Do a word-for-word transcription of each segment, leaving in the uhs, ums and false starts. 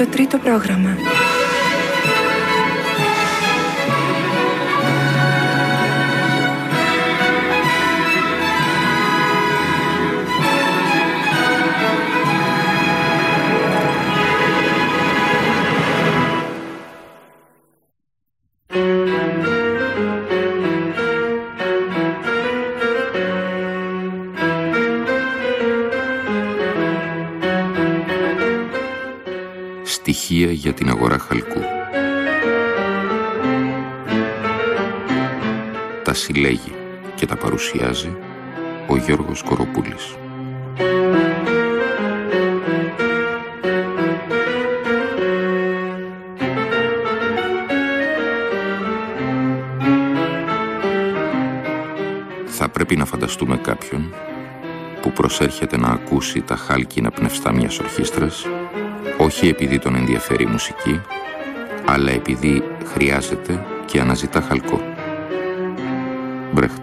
τρίτο πρόγραμμα. Στοιχεία για την αγορά χαλκού. Τα συλλέγει και τα παρουσιάζει ο Γιώργος Κοροπούλης. Θα πρέπει να φανταστούμε κάποιον που προσέρχεται να ακούσει τα χάλκινα πνευστά μιας ορχήστρας, όχι επειδή τον ενδιαφέρει η μουσική, αλλά επειδή χρειάζεται και αναζητά χαλκό. Μπρέχτ.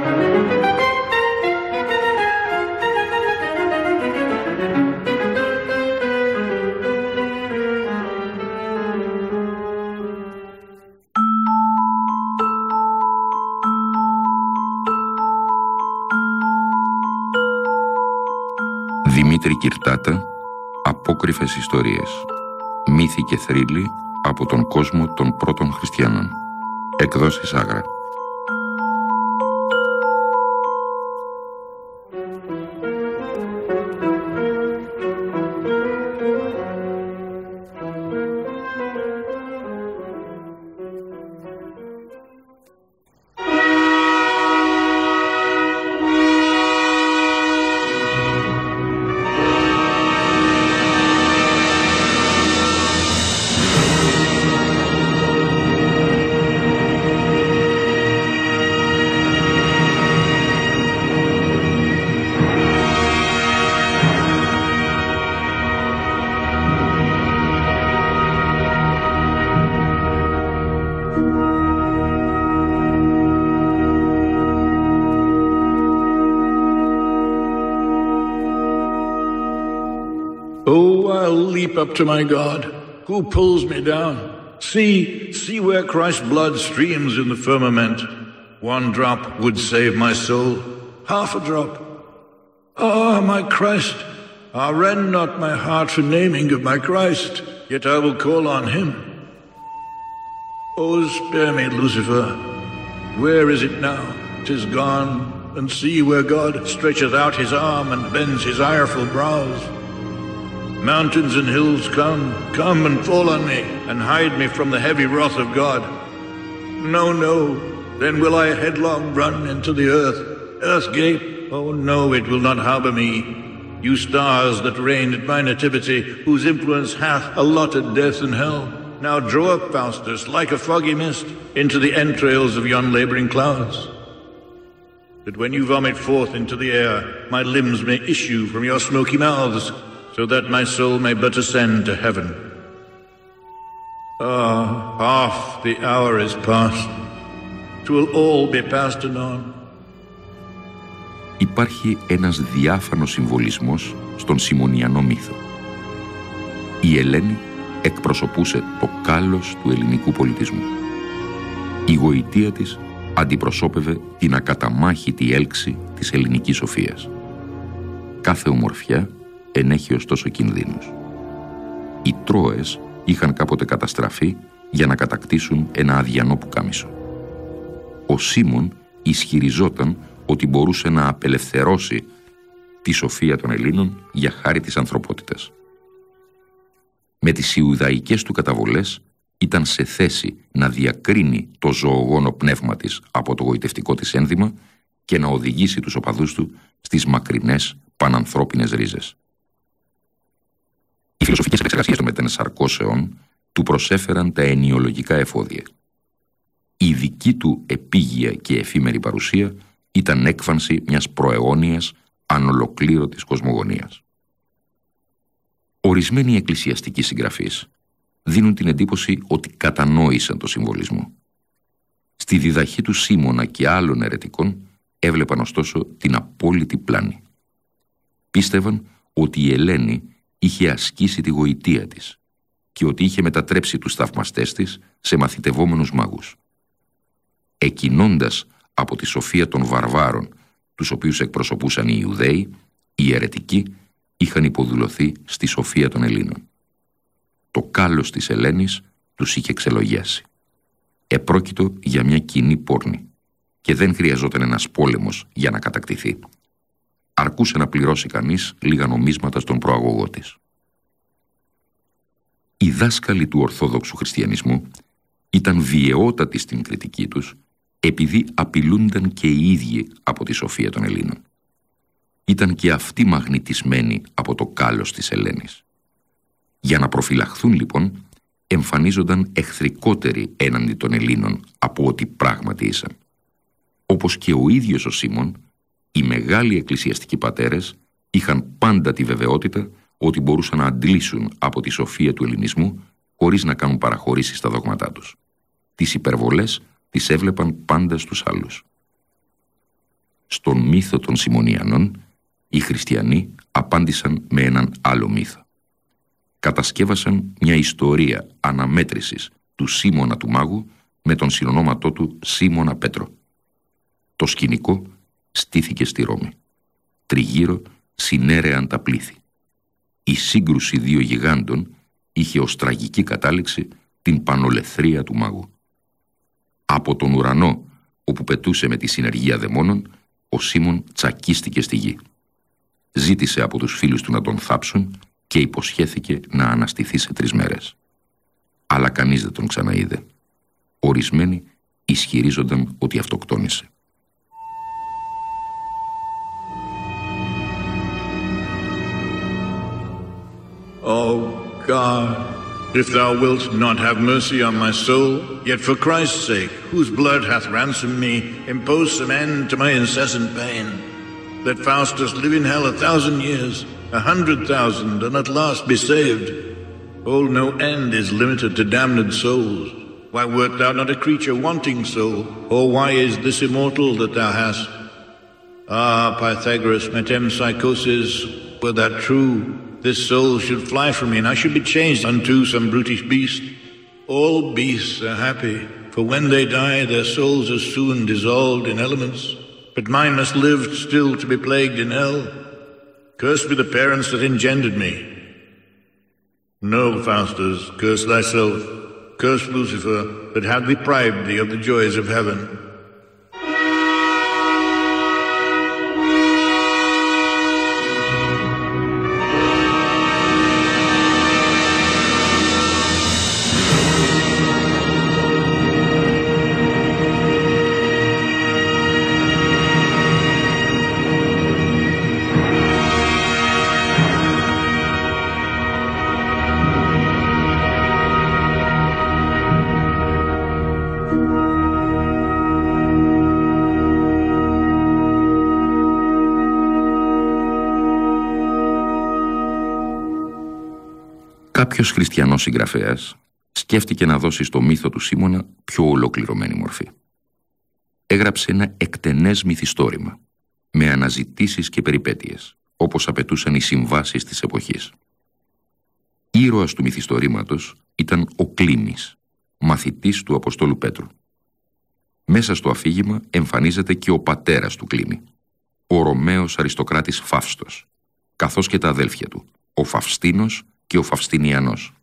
Δημήτρη Κυρτάτα, Απόκρυφες ιστορίες. Μύθοι και θρύλοι από τον κόσμο των πρώτων χριστιανών. Εκδόσεις Άγρα. Up to my God, who pulls me down. See, see where Christ's blood streams in the firmament. One drop would save my soul, half a drop. Ah, my Christ, ah, rend not my heart for naming of my Christ, yet I will call on him. Oh, spare me, Lucifer. Where is it now? 'Tis gone, and see where God stretcheth out his arm and bends his ireful brows. Mountains and hills come, come and fall on me, and hide me from the heavy wrath of God. No, no, then will I headlong run into the earth. Earth gape, oh no, it will not harbour me. You stars that reign at my nativity, whose influence hath allotted death and hell, now draw up, Faustus, like a foggy mist, into the entrails of yon labouring clouds. That when you vomit forth into the air, my limbs may issue from your smoky mouths, so that my soul may but ascend to heaven. Ah, half the hour is past. 'Twill all be past anon. Υπάρχει ένας διάφανος συμβολισμός στον Σιμωνιανό μύθο. Η Ελένη εκπροσωπούσε το κάλος του ελληνικού πολιτισμού. Η γοητεία της αντιπροσώπευε την ακαταμάχητη έλξη της ελληνικής σοφίας. Κάθε ομορφιά ενέχει ωστόσο κινδύνους. Οι Τρώες είχαν κάποτε καταστραφεί για να κατακτήσουν ένα αδιανό πουκάμισο. Ο Σίμων ισχυριζόταν ότι μπορούσε να απελευθερώσει τη σοφία των Ελλήνων για χάρη της ανθρωπότητας. Με τις ιουδαϊκές του καταβολές ήταν σε θέση να διακρίνει το ζωογόνο πνεύμα της από το γοητευτικό της ένδυμα και να οδηγήσει τους οπαδούς του στις μακρινές πανανθρώπινες ρίζες. Οι φιλοσοφικές επεξεργασίες των μετενσαρκώσεων του προσέφεραν τα ενιολογικά εφόδια. Η δική του επίγεια και εφήμερη παρουσία ήταν έκφανση μιας προαιώνιας ανολοκλήρωτης κοσμογονίας. Ορισμένοι εκκλησιαστικοί συγγραφείς δίνουν την εντύπωση ότι κατανόησαν το συμβολισμό. Στη διδαχή του Σίμωνα και άλλων αιρετικών έβλεπαν ωστόσο την απόλυτη πλάνη. Πίστευαν ότι η Ελένη είχε ασκήσει τη γοητεία της και ότι είχε μετατρέψει τους θαυμαστές της σε μαθητευόμενους μάγους. Εκκινώντας από τη σοφία των βαρβάρων, τους οποίους εκπροσωπούσαν οι Ιουδαίοι, οι αιρετικοί είχαν υποδουλωθεί στη σοφία των Ελλήνων. Το κάλος της Ελένης τους είχε ξελογιάσει. Επρόκειτο για μια κοινή πόρνη και δεν χρειαζόταν ένας πόλεμος για να κατακτηθεί. Αρκούσε να πληρώσει κανείς λίγα νομίσματα στον προαγωγό της. Οι δάσκαλοι του Ορθόδοξου Χριστιανισμού ήταν βιαιότατοι στην κριτική τους επειδή απειλούνταν και οι ίδιοι από τη σοφία των Ελλήνων. Ήταν και αυτοί μαγνητισμένοι από το κάλος της Ελένης. Για να προφυλαχθούν λοιπόν, εμφανίζονταν εχθρικότεροι έναντι των Ελλήνων από ό,τι πράγματι ήσαν. Όπως και ο ίδιος ο Σίμων, οι μεγάλοι εκκλησιαστικοί πατέρες είχαν πάντα τη βεβαιότητα ότι μπορούσαν να αντλήσουν από τη σοφία του ελληνισμού χωρίς να κάνουν παραχωρήσεις στα δόγματά τους. Τις υπερβολές τις έβλεπαν πάντα στους άλλους. Στον μύθο των Σιμωνιανών, οι χριστιανοί απάντησαν με έναν άλλο μύθο. Κατασκεύασαν μια ιστορία αναμέτρησης του Σίμωνα του Μάγου με τον συνονόματό του Σίμωνα Πέτρο. Το σκηνικό στήθηκε στη Ρώμη. Τριγύρω συνέρεαν τα πλήθη. Η σύγκρουση δύο γιγάντων είχε ως τραγική κατάληξη την πανολεθρία του Μάγου. Από τον ουρανό, όπου πετούσε με τη συνεργεία δαιμόνων, ο Σίμων τσακίστηκε στη γη. Ζήτησε από τους φίλους του να τον θάψουν και υποσχέθηκε να αναστηθεί σε τρεις μέρες. Αλλά κανείς δεν τον ξαναείδε. Ορισμένοι ισχυρίζονταν ότι αυτοκτόνησε. Oh God, if thou wilt not have mercy on my soul, yet for Christ's sake, whose blood hath ransomed me, impose some end to my incessant pain. Let Faustus live in hell a thousand years, a hundred thousand, and at last be saved. Oh, no end is limited to damned souls. Why wert thou not a creature wanting soul? Or why is this immortal that thou hast? Ah, Pythagoras, metempsychosis, were that true, this soul should fly from me, and I should be changed unto some brutish beast. All beasts are happy, for when they die, their souls are soon dissolved in elements. But mine must live still to be plagued in hell. Cursed be the parents that engendered me. No, Faustus, curse thyself. Curse Lucifer, that hath deprived thee of the joys of heaven. Κάποιος χριστιανός συγγραφέας σκέφτηκε να δώσει στο μύθο του Σίμωνα πιο ολοκληρωμένη μορφή. Έγραψε ένα εκτενές μυθιστόρημα, με αναζητήσεις και περιπέτειες, όπως απαιτούσαν οι συμβάσεις της εποχής. Ήρωας του μυθιστορήματος ήταν ο Κλίμης, μαθητής του Αποστόλου Πέτρου. Μέσα στο αφήγημα εμφανίζεται και ο πατέρας του Κλίμη, ο Ρωμαίος αριστοκράτης Φαύστος, καθώς και τα αδέλφια του, ο Φαυστίνος και ο Φαυστινιανός.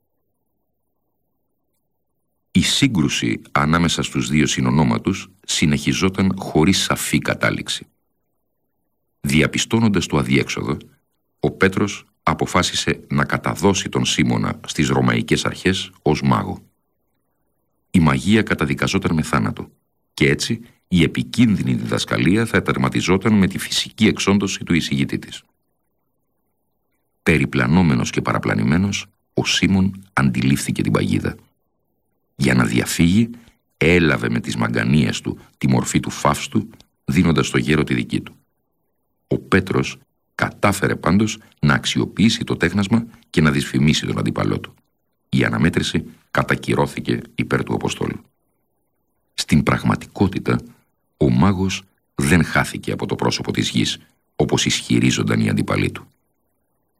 Η σύγκρουση ανάμεσα στους δύο συνονόματους συνεχιζόταν χωρίς σαφή κατάληξη. Διαπιστώνοντας το αδιέξοδο, ο Πέτρος αποφάσισε να καταδώσει τον Σίμωνα στις ρωμαϊκές αρχές ως μάγο. Η μαγεία καταδικαζόταν με θάνατο και έτσι η επικίνδυνη διδασκαλία θα τερματιζόταν με τη φυσική εξόντωση του εισηγητή της. Περιπλανόμενος και παραπλανημένος, ο Σίμων αντιλήφθηκε την παγίδα. Για να διαφύγει, έλαβε με τις μαγκανίες του τη μορφή του Φαύστου, δίνοντας στο γέρο τη δική του. Ο Πέτρος κατάφερε πάντως να αξιοποιήσει το τέχνασμα και να δυσφημίσει τον αντίπαλό του. Η αναμέτρηση κατακυρώθηκε υπέρ του Αποστόλου. Στην πραγματικότητα, ο μάγος δεν χάθηκε από το πρόσωπο της γης, όπως ισχυρίζονταν οι αντίπαλοι του.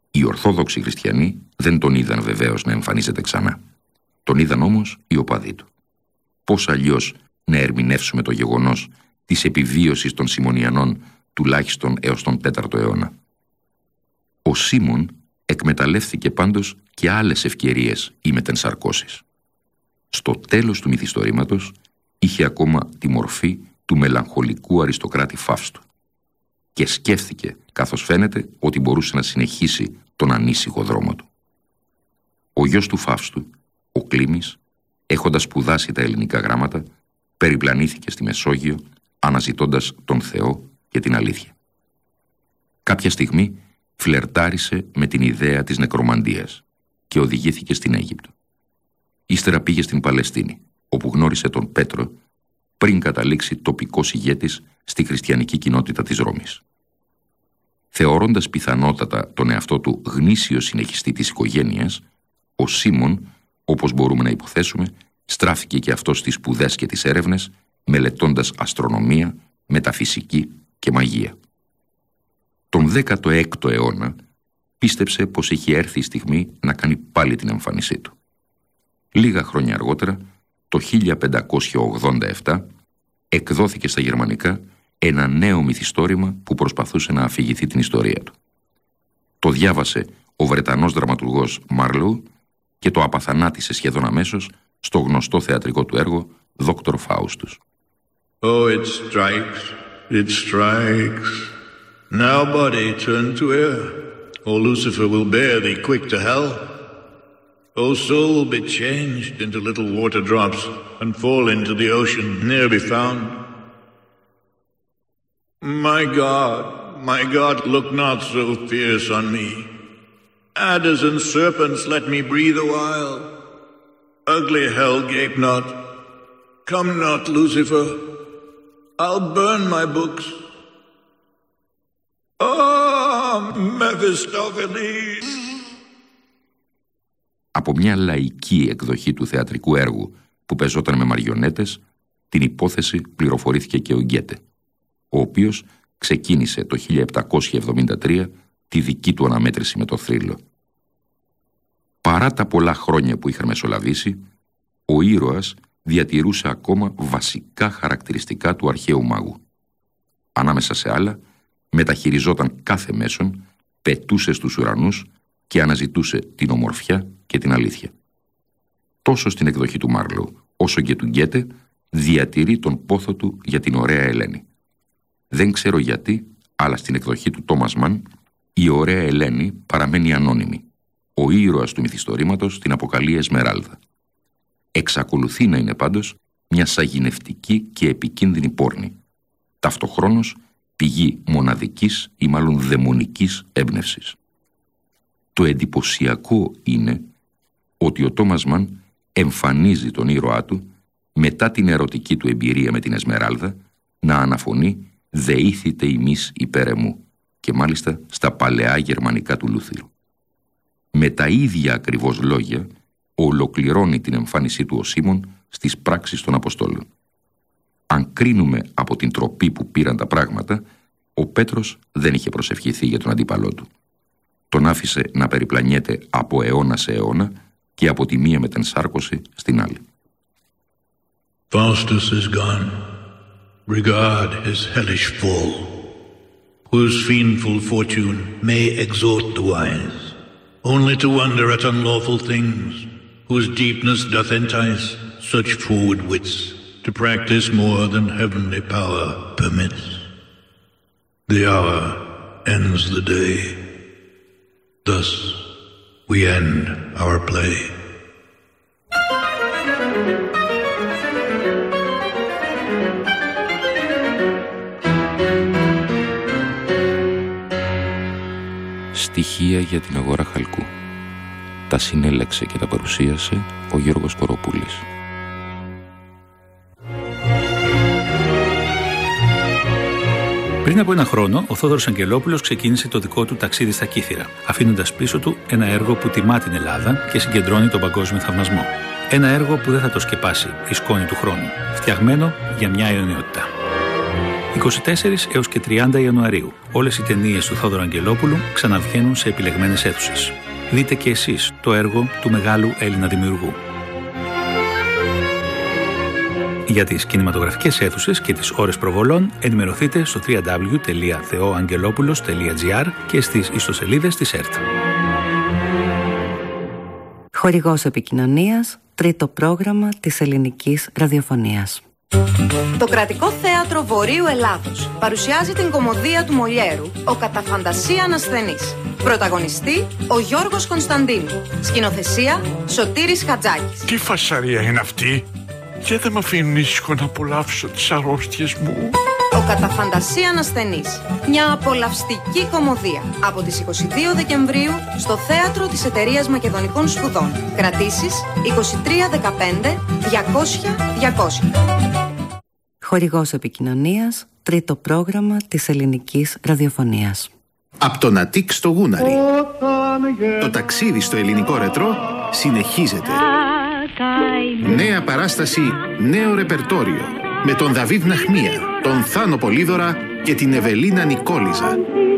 Οι Ορθόδοξοι Χριστιανοί δεν τον είδαν βεβαίως να εμφανίζεται ξανά. Τον είδαν όμως οι οπαδοί του. Πώς αλλιώς να ερμηνεύσουμε το γεγονός της επιβίωσης των Σιμωνιανών τουλάχιστον έως τον τέταρτο αιώνα. Ο Σίμων εκμεταλλεύθηκε πάντως και άλλες ευκαιρίες ή μετενσαρκώσεις. Στο τέλος του μυθιστορήματος είχε ακόμα τη μορφή του μελαγχολικού αριστοκράτη Φαύστου και σκέφτηκε, καθώς φαίνεται, ότι μπορούσε να συνεχίσει τον ανήσυχο δρόμο του. Ο γιος του Φαύστου, ο Κλίμης, έχοντας σπουδάσει τα ελληνικά γράμματα, περιπλανήθηκε στη Μεσόγειο αναζητώντας τον Θεό και την αλήθεια. Κάποια στιγμή φλερτάρισε με την ιδέα της νεκρομαντίας και οδηγήθηκε στην Αίγυπτο. Ύστερα πήγε στην Παλαιστίνη, όπου γνώρισε τον Πέτρο πριν καταλήξει τοπικός ηγέτης στη χριστιανική κοινότητα της Ρώμης. Θεωρώντας πιθανότατα τον εαυτό του γνήσιο συνεχιστή της οικογένειας, ο Σίμων, όπως μπορούμε να υποθέσουμε, στράφηκε και αυτός στις σπουδές και τις έρευνες, μελετώντας αστρονομία, μεταφυσική και μαγεία. Τον δέκατο έκτο αιώνα πίστεψε πως είχε έρθει η στιγμή να κάνει πάλι την εμφάνισή του. Λίγα χρόνια αργότερα, το χίλια πεντακόσια ογδόντα επτά, εκδόθηκε στα γερμανικά ένα νέο μυθιστόρημα που προσπαθούσε να αφηγηθεί την ιστορία του. Το διάβασε ο Βρετανός δραματουργός Μάρλοου και το απαθανάτησε σχεδόν αμέσως στο γνωστό θεατρικό του έργο Δόκτωρ Φάουστους. Oh, it strikes, it strikes. Now body turn to air. Oh, Lucifer will bear thee quick to hell. Oh, soul be changed into little water drops and fall into the ocean, ne'er be found. My God, my God, look not so fierce on me. Adders and serpents let me breathe a while. Ugly hell gape not. Come not, Lucifer. I'll burn my books. Oh, Mephistopheles. Από μια λαϊκή εκδοχή του θεατρικού έργου που πεζόταν με μαριονέτες, την υπόθεση πληροφορήθηκε και ο Γκέτε, ο οποίος ξεκίνησε το χίλια επτακόσια εβδομήντα τρία τη δική του αναμέτρηση με το θρύλο. Παρά τα πολλά χρόνια που είχαν μεσολαβήσει, ο ήρωας διατηρούσε ακόμα βασικά χαρακτηριστικά του αρχαίου μάγου. Ανάμεσα σε άλλα, μεταχειριζόταν κάθε μέσον, πετούσε στους ουρανούς και αναζητούσε την ομορφιά και την αλήθεια. Τόσο στην εκδοχή του Μάρλοου, όσο και του Γκέτε, διατηρεί τον πόθο του για την ωραία Ελένη. Δεν ξέρω γιατί, αλλά στην εκδοχή του Τόμας Μαν, η ωραία Ελένη παραμένει ανώνυμη. Ο ήρωας του μυθιστορήματος την αποκαλεί Εσμεράλδα. Εξακολουθεί να είναι πάντως μια σαγηνευτική και επικίνδυνη πόρνη, ταυτοχρόνως πηγή μοναδικής ή μάλλον δαιμονικής έμπνευσης. Το εντυπωσιακό είναι ότι ο Τόμας Μαν εμφανίζει τον ήρωά του μετά την ερωτική του εμπειρία με την Εσμεράλδα να αναφωνεί «Δεήθητε ημείς υπέρ εμού» και μάλιστα στα παλαιά γερμανικά του Λούθυρου. Με τα ίδια ακριβώς λόγια ολοκληρώνει την εμφάνισή του ο Σίμων στις πράξεις των Αποστόλων. Αν κρίνουμε από την τροπή που πήραν τα πράγματα, ο Πέτρος δεν είχε προσευχηθεί για τον αντίπαλό του. Τον άφησε να περιπλανιέται από αιώνα σε αιώνα και από τη μία μετενσάρκωση στην άλλη. Faustus is gone. Regard his hellish fall, whose fiendful fortune may exhort the wise, only to wonder at unlawful things, whose deepness doth entice such forward wits to practice more than heavenly power permits. The hour ends the day. Thus we end our play. Στοιχεία για την αγορά χαλκού. Τα συνέλεξε και τα παρουσίασε ο Γιώργος Κοροπούλης. Πριν από ένα χρόνο, ο Θόδωρος Αγγελόπουλος ξεκίνησε το δικό του ταξίδι στα Κύθυρα, αφήνοντας πίσω του ένα έργο που τιμά την Ελλάδα και συγκεντρώνει τον παγκόσμιο θαυμασμό. Ένα έργο που δεν θα το σκεπάσει η σκόνη του χρόνου, φτιαγμένο για μια αιωνιότητα. είκοσι τέσσερις έως και τριάντα Ιανουαρίου, όλες οι ταινίες του Θόδωρου Αγγελόπουλου ξαναβγαίνουν σε επιλεγμένες αίθουσες. Δείτε και εσείς το έργο του μεγάλου Έλληνα δημιουργού. Για τις κινηματογραφικές αίθουσες και τις ώρες προβολών ενημερωθείτε στο double-u double-u double-u τελεία θεοαγγελόπουλος τελεία τζι άρ και στις ιστοσελίδες της ΕΡΤ. Χορηγός επικοινωνίας, τρίτο πρόγραμμα της ελληνικής ραδιοφωνίας. Το Κρατικό Θέατρο Βορείου Ελλάδος παρουσιάζει την κωμωδία του Μολιέρου «Ο Καταφαντασία Ασθενής». Πρωταγωνιστή ο Γιώργος Κωνσταντίνου. Σκηνοθεσία Σωτήρης Χατζάκης. Τι φασαρία είναι αυτή? Και δεν με αφήνουν ήσυχο να απολαύσω τις αρρώστιες μου. Ο Καταφαντασία Ασθενής. Μια απολαυστική κωμωδία. Από τις είκοσι δύο Δεκεμβρίου στο Θέατρο της Εταιρείας Μακεδονικών Σπουδών. Κρατήσεις είκοσι τρία δεκαπέντε διακόσια διακόσια. Χορηγός επικοινωνίας, τρίτο πρόγραμμα της ελληνικής ραδιοφωνίας. Από τον Αττικ στο Γούναρι. Το ταξίδι στο ελληνικό ρετρό συνεχίζεται. Νέα παράσταση, νέο ρεπερτόριο. Με τον Δαβίδ Ναχμία, τον Θάνο Πολύδωρα και την Ευελίνα Νικόλιζα.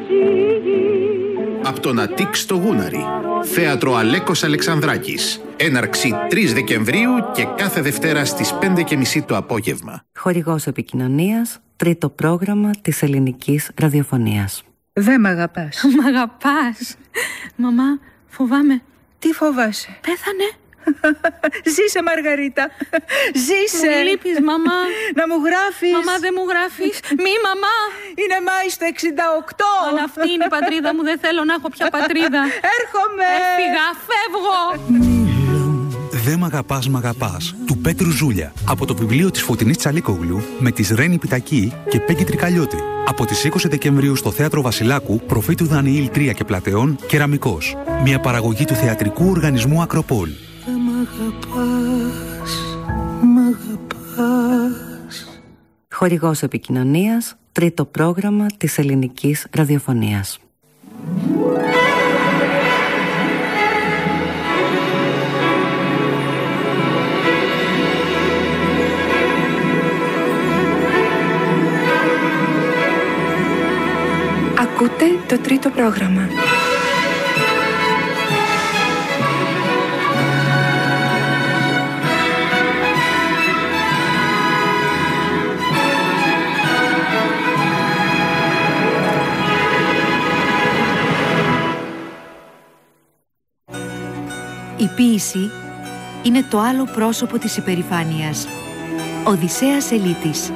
Από τον Αττικ στο Γούναρι. Θέατρο Αλέκος Αλεξανδράκης. Έναρξη τρεις Δεκεμβρίου και κάθε Δευτέρα στις πέντε και μισή το απόγευμα. Χορηγός επικοινωνίας, τρίτο πρόγραμμα της ελληνικής ραδιοφωνίας. Δεν μ' αγαπάς. Μ' αγαπάς. Μαμά, φοβάμαι. Τι φοβάσαι? Πέθανε. Ζήσε, Μαργαρίτα. Ζήσε. Μου λείπεις, μαμά. Να μου γράφεις. Μαμά, δεν μου γράφεις. Μη, μαμά. Είναι Μάη στο εξήντα οκτώ. Αν αυτή είναι η πατρίδα μου, δεν θέλω να έχω πια πατρίδα. Έρχομαι. Έφυγα, φεύγω. «Δε μ' αγαπάς, μ' αγαπάς» του Πέτρου Ζούλια. Από το βιβλίο της Φωτεινής Τσαλίκογλου με τις Ρένη Πιτακή και Πέγκη Τρικαλιώτη. Από τις είκοσι Δεκεμβρίου στο Θέατρο Βασιλάκου, Προφήτου Δανιήλ τρία και Πλατεών, Κεραμικός. Μια παραγωγή του θεατρικού οργανισμού Ακροπόλ. Δε μ' αγαπάς, μ' αγαπάς. Χορηγός επικοινωνίας, τρίτο πρόγραμμα της ελληνικής ραδιοφωνίας. Ακούτε το τρίτο πρόγραμμα. Η ποίηση είναι το άλλο πρόσωπο της υπερηφάνειας. Οδυσσέας Ελίτης.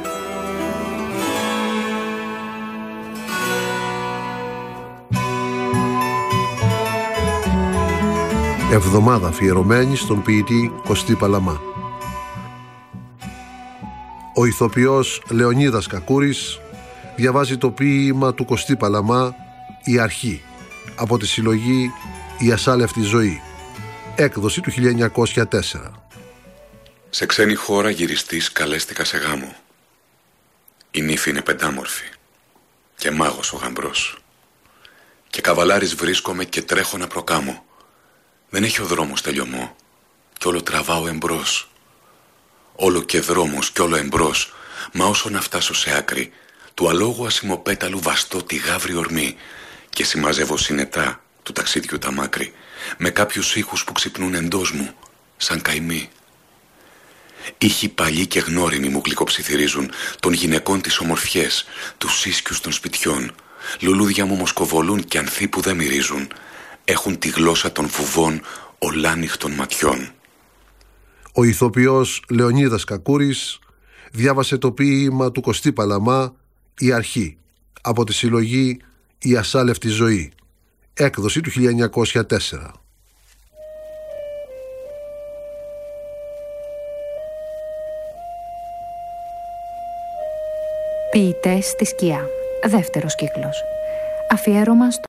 Εβδομάδα αφιερωμένη στον ποιητή Κωστή Παλαμά. Ο ηθοποιός Λεωνίδας Κακούρης διαβάζει το ποίημα του Κωστή Παλαμά «Η Αρχή» από τη συλλογή «Η Ασάλευτη Ζωή», έκδοση του χίλια εννιακόσια τέσσερα. Σε ξένη χώρα γυριστής καλέστηκα σε γάμο. Η νύφη είναι πεντάμορφη και μάγος ο γαμπρός. Και καβαλάρης βρίσκομαι και τρέχω να προκάμω. Δεν έχει ο δρόμος τελειωμό κι όλο τραβάω εμπρός. Όλο και δρόμος κι όλο εμπρός, μα όσο να φτάσω σε άκρη, του αλόγου ασημοπέταλου βαστώ τη γάβρη ορμή και συμμαζεύω συνετά του ταξίδιου τα μάκρη, με κάποιους ήχους που ξυπνούν εντός μου, σαν καημοί. Ήχοι παλιοί και γνώριμοι μου γλυκοψιθυρίζουν των γυναικών τις ομορφιές, τους ίσκιους των σπιτιών. Λουλούδια μου μοσκοβολούν κι ανθοί που δεν μυρίζουν. Έχουν τη γλώσσα των φουβών ολάνυχτων ματιών. Ο ηθοποιός Λεωνίδας Κακούρης διάβασε το ποίημα του Κωστή Παλαμά «Η Αρχή» από τη συλλογή «Η Ασάλευτη Ζωή», έκδοση του χίλια εννιακόσια τέσσερα. Ποιητές στη σκιά. Δεύτερος κύκλος. Αφιέρωμα στο